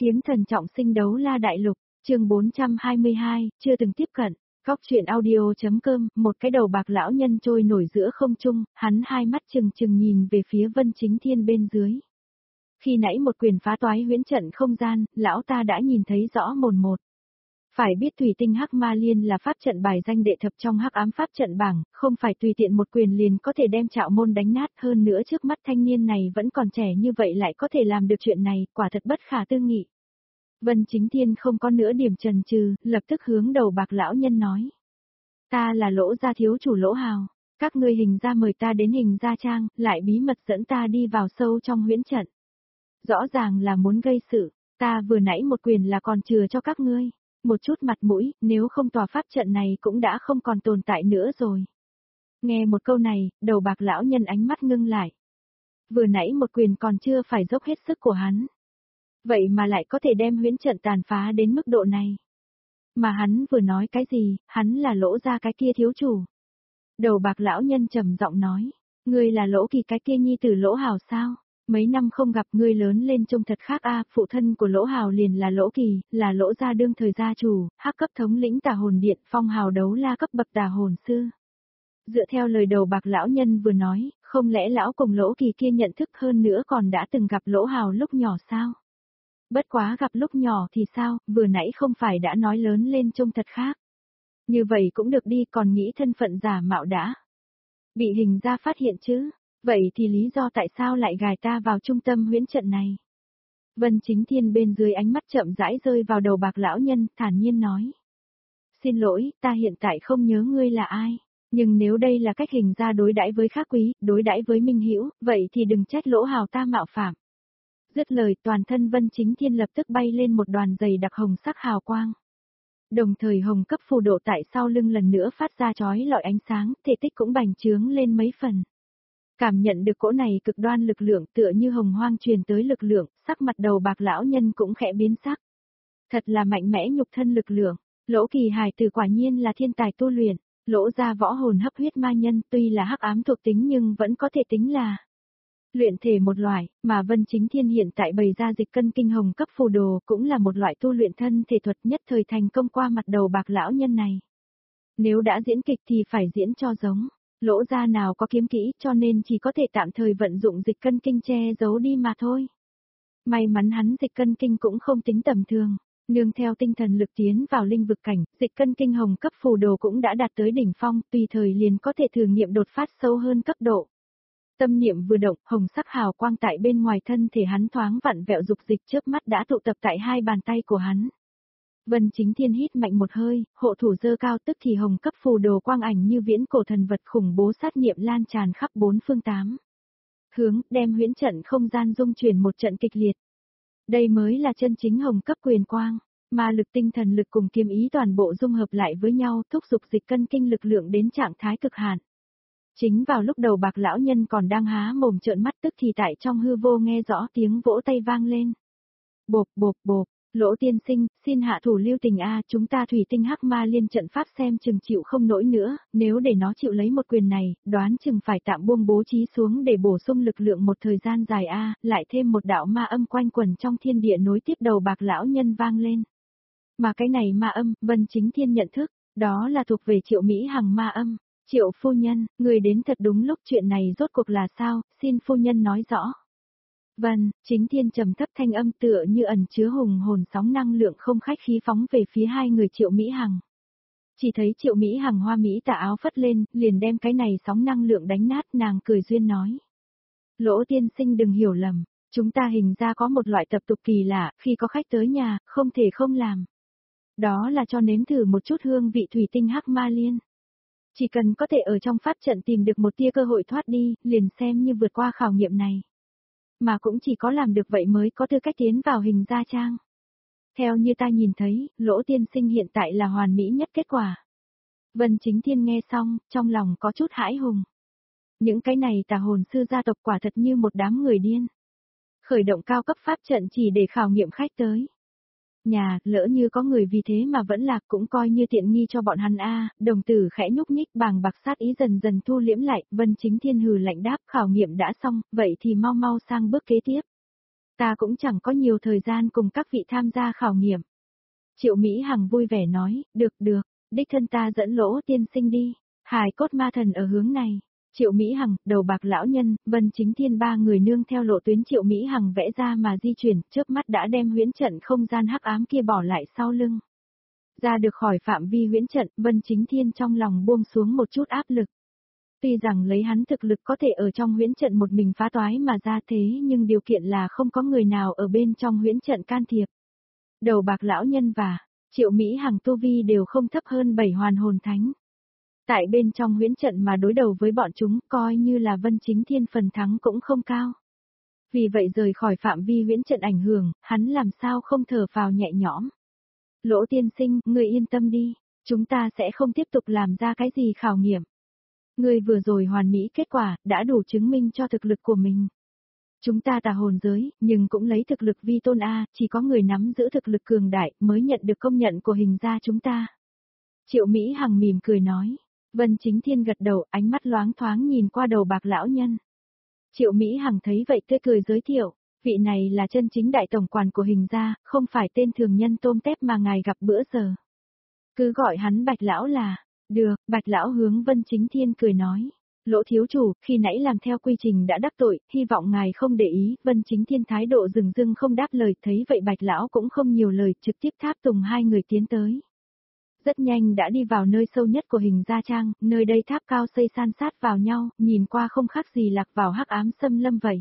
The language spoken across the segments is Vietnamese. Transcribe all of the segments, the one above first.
Kiếm thần trọng sinh đấu la đại lục, chương 422, chưa từng tiếp cận. Góc truyện audio.com, một cái đầu bạc lão nhân trôi nổi giữa không trung, hắn hai mắt trừng trừng nhìn về phía Vân Chính Thiên bên dưới. Khi nãy một quyền phá toái huyễn trận không gian, lão ta đã nhìn thấy rõ mồn một. Phải biết Thủy Tinh Hắc Ma Liên là pháp trận bài danh đệ thập trong Hắc Ám pháp trận bảng, không phải tùy tiện một quyền liền có thể đem Trạo Môn đánh nát, hơn nữa trước mắt thanh niên này vẫn còn trẻ như vậy lại có thể làm được chuyện này, quả thật bất khả tư nghị. Vân Chính Thiên không có nửa điểm chần chừ, lập tức hướng đầu bạc lão nhân nói. Ta là Lỗ gia thiếu chủ Lỗ Hào, các ngươi hình gia mời ta đến hình gia trang, lại bí mật dẫn ta đi vào sâu trong huyễn trận. Rõ ràng là muốn gây sự, ta vừa nãy một quyền là còn chừa cho các ngươi. Một chút mặt mũi, nếu không tòa pháp trận này cũng đã không còn tồn tại nữa rồi. Nghe một câu này, đầu bạc lão nhân ánh mắt ngưng lại. Vừa nãy một quyền còn chưa phải dốc hết sức của hắn. Vậy mà lại có thể đem huyễn trận tàn phá đến mức độ này. Mà hắn vừa nói cái gì, hắn là Lỗ gia cái kia thiếu chủ. Đầu bạc lão nhân trầm giọng nói, ngươi là Lỗ Kỳ cái kia nhi tử Lỗ Hào sao? Mấy năm không gặp ngươi lớn lên trông thật khác a, phụ thân của Lỗ Hào liền là Lỗ Kỳ, là Lỗ gia đương thời gia chủ, hắc cấp thống lĩnh Tà Hồn Điện, phong hào đấu la cấp bậc Tà Hồn sư. Dựa theo lời đầu bạc lão nhân vừa nói, không lẽ lão cùng Lỗ Kỳ kia nhận thức hơn nữa còn đã từng gặp Lỗ Hào lúc nhỏ sao? Bất quá gặp lúc nhỏ thì sao, vừa nãy không phải đã nói lớn lên trông thật khác. Như vậy cũng được đi, còn nghĩ thân phận giả mạo đã. Bị hình gia phát hiện chứ? Vậy thì lý do tại sao lại gài ta vào trung tâm huyễn trận này? Vân Chính Thiên bên dưới ánh mắt chậm rãi rơi vào đầu bạc lão nhân, thản nhiên nói. Xin lỗi, ta hiện tại không nhớ ngươi là ai. Nhưng nếu đây là cách hình gia đối đãi với khác quý, đối đãi với minh hữu, vậy thì đừng trách Lỗ Hào ta mạo phạm. Dứt lời, toàn thân Vân Chính Thiên lập tức bay lên một đoàn dày đặc hồng sắc hào quang. Đồng thời hồng cấp phù độ tại sau lưng lần nữa phát ra chói lọi ánh sáng, thể tích cũng bành trướng lên mấy phần. Cảm nhận được cỗ này cực đoan lực lượng tựa như hồng hoang truyền tới lực lượng, sắc mặt đầu bạc lão nhân cũng khẽ biến sắc. Thật là mạnh mẽ nhục thân lực lượng, Lỗ Kỳ hài tử quả nhiên là thiên tài tu luyện, Lỗ gia võ hồn hấp huyết ma nhân tuy là hắc ám thuộc tính nhưng vẫn có thể tính là luyện thể một loại, mà Vân Chính Thiên hiện tại bày ra dịch cân kinh hồng cấp phù đồ cũng là một loại tu luyện thân thể thuật nhất thời thành công qua mặt đầu bạc lão nhân này. Nếu đã diễn kịch thì phải diễn cho giống. Lỗ gia nào có kiếm kỹ cho nên chỉ có thể tạm thời vận dụng dịch cân kinh che giấu đi mà thôi. May mắn hắn dịch cân kinh cũng không tính tầm thường, nương theo tinh thần lực tiến vào linh vực cảnh, dịch cân kinh hồng cấp phù đồ cũng đã đạt tới đỉnh phong, tùy thời liền có thể thử nghiệm đột phát sâu hơn cấp độ. Tâm niệm vừa động, hồng sắc hào quang tại bên ngoài thân thể hắn thoáng vặn vẹo dục dịch trước mắt đã tụ tập tại hai bàn tay của hắn. Vân Chính Thiên hít mạnh một hơi, hộ thủ dơ cao tức thì hồng cấp phù đồ quang ảnh như viễn cổ thần vật khủng bố sát niệm lan tràn khắp bốn phương tám hướng, đem huyễn trận không gian dung chuyển một trận kịch liệt. Đây mới là chân chính hồng cấp quyền quang, ma lực tinh thần lực cùng kiếm ý toàn bộ dung hợp lại với nhau, thúc giục dịch cân kinh lực lượng đến trạng thái cực hạn. Chính vào lúc đầu bạc lão nhân còn đang há mồm trợn mắt tức thì tại trong hư vô nghe rõ tiếng vỗ tay vang lên. Bộp bộp bộp. Lỗ tiên sinh, xin hạ thủ lưu tình a, chúng ta Thủy Tinh Hắc Ma Liên trận pháp xem chừng chịu không nổi nữa, nếu để nó chịu lấy một quyền này, đoán chừng phải tạm buông bố trí xuống để bổ sung lực lượng một thời gian dài a, lại thêm một đạo ma âm quanh quẩn trong thiên địa nối tiếp đầu bạc lão nhân vang lên. Mà cái này ma âm, Vân Chính Thiên nhận thức, đó là thuộc về Triệu Mỹ Hằng ma âm. Triệu phu nhân, người đến thật đúng lúc, chuyện này rốt cuộc là sao, xin phu nhân nói rõ. Vân, Chính Thiên trầm thấp thanh âm tựa như ẩn chứa hùng hồn sóng năng lượng không khách khí phóng về phía hai người Triệu Mỹ Hằng. Chỉ thấy Triệu Mỹ Hằng hoa mỹ tà áo phất lên, liền đem cái này sóng năng lượng đánh nát, nàng cười duyên nói. Lỗ tiên sinh đừng hiểu lầm, chúng ta hình ra có một loại tập tục kỳ lạ, khi có khách tới nhà, không thể không làm. Đó là cho nếm thử một chút hương vị Thủy Tinh Hắc Ma Liên. Chỉ cần có thể ở trong pháp trận tìm được một tia cơ hội thoát đi, liền xem như vượt qua khảo nghiệm này. Mà cũng chỉ có làm được vậy mới có tư cách tiến vào hình gia trang. Theo như ta nhìn thấy, Lỗ tiên sinh hiện tại là hoàn mỹ nhất kết quả. Vân Chính Thiên nghe xong, trong lòng có chút hãi hùng. Những cái này Tà Hồn sư gia tộc quả thật như một đám người điên. Khởi động cao cấp pháp trận chỉ để khảo nghiệm khách tới. Nhà, lỡ như có người vì thế mà vẫn lạc cũng coi như tiện nghi cho bọn hắn a. Đồng tử khẽ nhúc nhích, bàng bạc sát ý dần dần thu liễm lại, Vân Chính Thiên hừ lạnh đáp, khảo nghiệm đã xong, vậy thì mau mau sang bước kế tiếp. Ta cũng chẳng có nhiều thời gian cùng các vị tham gia khảo nghiệm. Triệu Mỹ Hằng vui vẻ nói, được, đích thân ta dẫn Lỗ tiên sinh đi, hài cốt ma thần ở hướng này. Triệu Mỹ Hằng, Đầu Bạc lão nhân, Vân Chính Thiên ba người nương theo lộ tuyến Triệu Mỹ Hằng vẽ ra mà di chuyển, chớp mắt đã đem huyễn trận không gian hắc ám kia bỏ lại sau lưng. Ra được khỏi phạm vi huyễn trận, Vân Chính Thiên trong lòng buông xuống một chút áp lực. Tuy rằng lấy hắn thực lực có thể ở trong huyễn trận một mình phá toái mà ra thế nhưng điều kiện là không có người nào ở bên trong huyễn trận can thiệp. Đầu Bạc lão nhân và Triệu Mỹ Hằng tu vi đều không thấp hơn 7 hoàn hồn thánh. Tại bên trong huyễn trận mà đối đầu với bọn chúng coi như là Vân Chính Thiên phần thắng cũng không cao. Vì vậy rời khỏi phạm vi huyễn trận ảnh hưởng, hắn làm sao không thở phào nhẹ nhõm. Lỗ tiên sinh, ngươi yên tâm đi, chúng ta sẽ không tiếp tục làm ra cái gì khảo nghiệm. Ngươi vừa rồi hoàn mỹ kết quả, đã đủ chứng minh cho thực lực của mình. Chúng ta tà hồn giới, nhưng cũng lấy thực lực vi tôn A, chỉ có người nắm giữ thực lực cường đại mới nhận được công nhận của hình gia chúng ta. Triệu Mỹ Hằng mỉm cười nói. Vân Chính Thiên gật đầu, ánh mắt loáng thoáng nhìn qua Đầu Bạc lão nhân. Triệu Mỹ Hằng thấy vậy tươi cười giới thiệu, vị này là chân chính đại tổng quản của hình gia, không phải tên thường nhân tôm tép mà ngài gặp bữa giờ. Cứ gọi hắn Bạch lão là, được, Bạch lão hướng Vân Chính Thiên cười nói. Lỗ thiếu chủ, khi nãy làm theo quy trình đã đắc tội, hy vọng ngài không để ý, Vân Chính Thiên thái độ dừng dưng không đáp lời, thấy vậy Bạch lão cũng không nhiều lời, trực tiếp tháp tùng hai người tiến tới. Rất nhanh đã đi vào nơi sâu nhất của hình gia trang, nơi đây tháp cao xây san sát vào nhau, nhìn qua không khác gì lạc vào hắc ám xâm lâm vậy.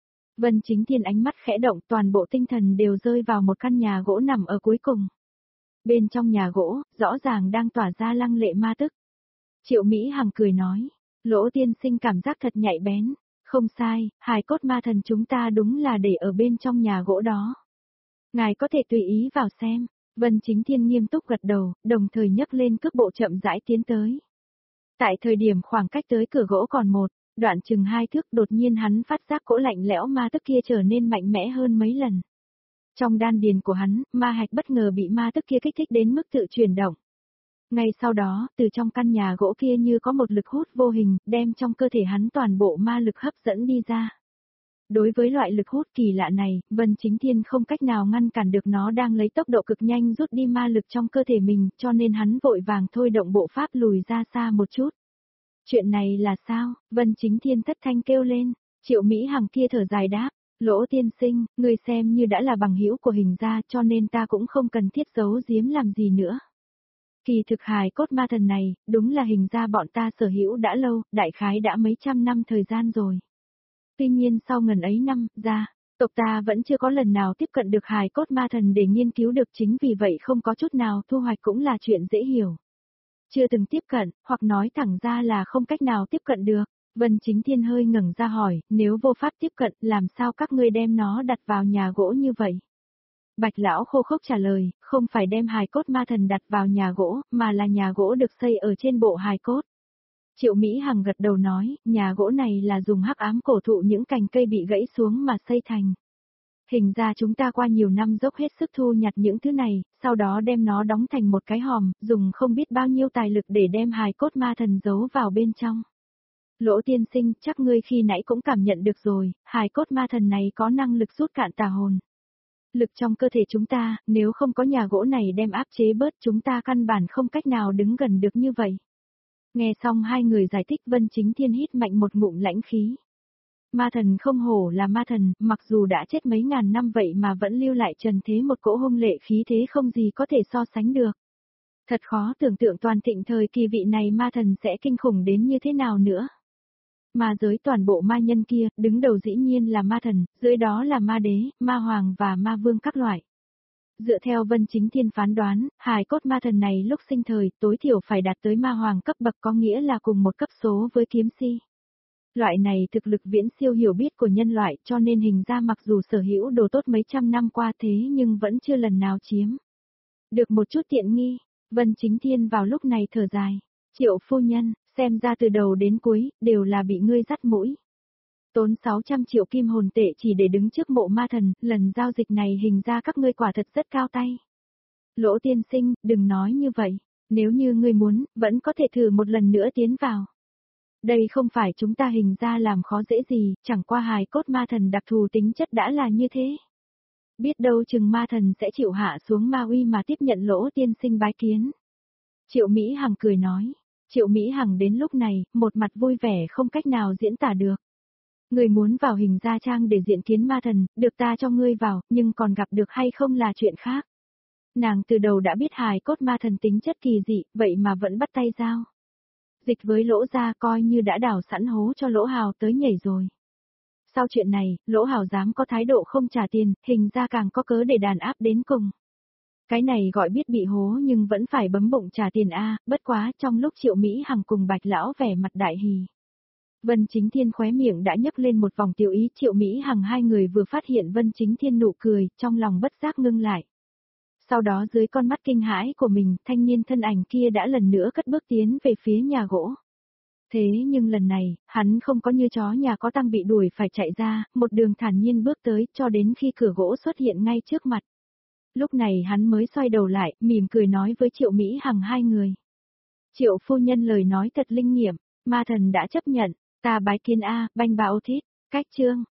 Vân Chính Thiên ánh mắt khẽ động, toàn bộ tinh thần đều rơi vào một căn nhà gỗ nằm ở cuối cùng. Bên trong nhà gỗ, rõ ràng đang tỏa ra lăng lệ ma tức. Triệu Mỹ Hằng cười nói, Lỗ tiên sinh cảm giác thật nhạy bén, không sai, hài cốt ma thần chúng ta đúng là để ở bên trong nhà gỗ đó. Ngài có thể tùy ý vào xem. Vân Chính Thiên nghiêm túc gật đầu, đồng thời nhấc lên cước bộ chậm rãi tiến tới. Tại thời điểm khoảng cách tới cửa gỗ còn một, đoạn chừng 2 thước, đột nhiên hắn phát giác cỗ lạnh lẽo ma tức kia trở nên mạnh mẽ hơn mấy lần. Trong đan điền của hắn, ma hạch bất ngờ bị ma tức kia kích thích đến mức tự chuyển động. Ngay sau đó, từ trong căn nhà gỗ kia như có một lực hút vô hình, đem trong cơ thể hắn toàn bộ ma lực hấp dẫn đi ra. Đối với loại lực hút kỳ lạ này, Vân Chính Thiên không cách nào ngăn cản được, nó đang lấy tốc độ cực nhanh rút đi ma lực trong cơ thể mình, cho nên hắn vội vàng thôi động bộ pháp lùi ra xa một chút. Chuyện này là sao? Vân Chính Thiên thất thanh kêu lên. Triệu Mỹ Hằng kia thở dài đáp, Lỗ tiên sinh, người xem như đã là bằng hữu của hình gia, cho nên ta cũng không cần thiết giấu giếm làm gì nữa. Kỳ thực hài cốt ma thần này, đúng là hình gia bọn ta sở hữu đã lâu, đại khái đã mấy trăm năm thời gian rồi. Tuy nhiên sau ngần ấy năm, tộc ta vẫn chưa có lần nào tiếp cận được hài cốt ma thần để nghiên cứu được, chính vì vậy không có chút nào thu hoạch cũng là chuyện dễ hiểu. Chưa từng tiếp cận, hoặc nói thẳng ra là không cách nào tiếp cận được. Vân Chính Thiên hơi ngẩng ra hỏi, nếu vô pháp tiếp cận, làm sao các ngươi đem nó đặt vào nhà gỗ như vậy? Bạch lão khô khốc trả lời, không phải đem hài cốt ma thần đặt vào nhà gỗ, mà là nhà gỗ được xây ở trên bộ hài cốt. Triệu Mỹ Hằng gật đầu nói, nhà gỗ này là dùng hắc ám cổ thụ những cành cây bị gãy xuống mà xây thành. Hình ra chúng ta qua nhiều năm dốc hết sức thu nhặt những thứ này, sau đó đem nó đóng thành một cái hòm, dùng không biết bao nhiêu tài lực để đem hài cốt ma thần giấu vào bên trong. Lỗ tiên sinh, chắc ngươi khi nãy cũng cảm nhận được rồi, hài cốt ma thần này có năng lực rút cạn tà hồn. Lực trong cơ thể chúng ta, nếu không có nhà gỗ này đem áp chế bớt, chúng ta căn bản không cách nào đứng gần được như vậy. Nghe xong hai người giải thích, Vân Chính Thiên hít mạnh một ngụm lãnh khí. Ma thần không hổ là ma thần, mặc dù đã chết mấy ngàn năm vậy mà vẫn lưu lại trần thế một cỗ hung lệ khí thế không gì có thể so sánh được. Thật khó tưởng tượng toàn thịnh thời kỳ vị này ma thần sẽ kinh khủng đến như thế nào nữa. Ma giới toàn bộ ma nhân kia, đứng đầu dĩ nhiên là ma thần, dưới đó là ma đế, ma hoàng và ma vương các loại. Dựa theo Vân Chính Thiên phán đoán, hài cốt ma thần này lúc sinh thời tối thiểu phải đạt tới ma hoàng cấp bậc, có nghĩa là cùng một cấp số với kiếm si. Loại này thực lực viễn siêu hiểu biết của nhân loại, cho nên hình ra mặc dù sở hữu đồ tốt mấy trăm năm qua thế nhưng vẫn chưa lần nào chiếm được một chút tiện nghi. Vân Chính Thiên vào lúc này thở dài. Triệu phu nhân, xem ra từ đầu đến cuối, đều là bị ngươi dắt mũi. Tốn 600 triệu kim hồn tệ chỉ để đứng trước mộ ma thần, lần giao dịch này hình ra các ngươi quả thật rất cao tay. Lỗ tiên sinh, đừng nói như vậy, nếu như ngươi muốn, vẫn có thể thử một lần nữa tiến vào. Đây không phải chúng ta hình ra làm khó dễ gì, chẳng qua hài cốt ma thần đặc thù tính chất đã là như thế. Biết đâu chừng ma thần sẽ chịu hạ xuống ma uy mà tiếp nhận Lỗ tiên sinh bái kiến. Triệu Mỹ Hằng cười nói. Triệu Mỹ Hằng đến lúc này, một mặt vui vẻ không cách nào diễn tả được. Người muốn vào hình gia trang để diện kiến ma thần, được ta cho ngươi vào, nhưng còn gặp được hay không là chuyện khác. Nàng từ đầu đã biết hài cốt ma thần tính chất kỳ dị, vậy mà vẫn bắt tay giao. Dịch với Lỗ gia coi như đã đào sẵn hố cho Lỗ Hào tới nhảy rồi. Sau chuyện này, Lỗ Hào dám có thái độ không trả tiền, hình ra càng có cớ để đàn áp đến cùng. Cái này gọi biết bị hố nhưng vẫn phải bấm bụng trả tiền a, bất quá trong lúc Triệu Mỹ Hằng cùng Bạch lão vẻ mặt đại hỉ. Vân Chính Thiên khóe miệng đã nhấc lên một vòng tiểu ý, Triệu Mỹ Hằng hai người vừa phát hiện Vân Chính Thiên nụ cười, trong lòng bất giác ngưng lại. Sau đó dưới con mắt kinh hãi của mình, thanh niên thân ảnh kia đã lần nữa cất bước tiến về phía nhà gỗ. Thế nhưng lần này, hắn không có như chó nhà có tăng bị đuổi phải chạy ra, một đường thản nhiên bước tới cho đến khi cửa gỗ xuất hiện ngay trước mặt. Lúc này hắn mới xoay đầu lại, mỉm cười nói với Triệu Mỹ Hằng hai người. Triệu phu nhân lời nói thật linh nghiệm, ma thần đã chấp nhận, ta bái kiến a, banh bão thít, cách chương.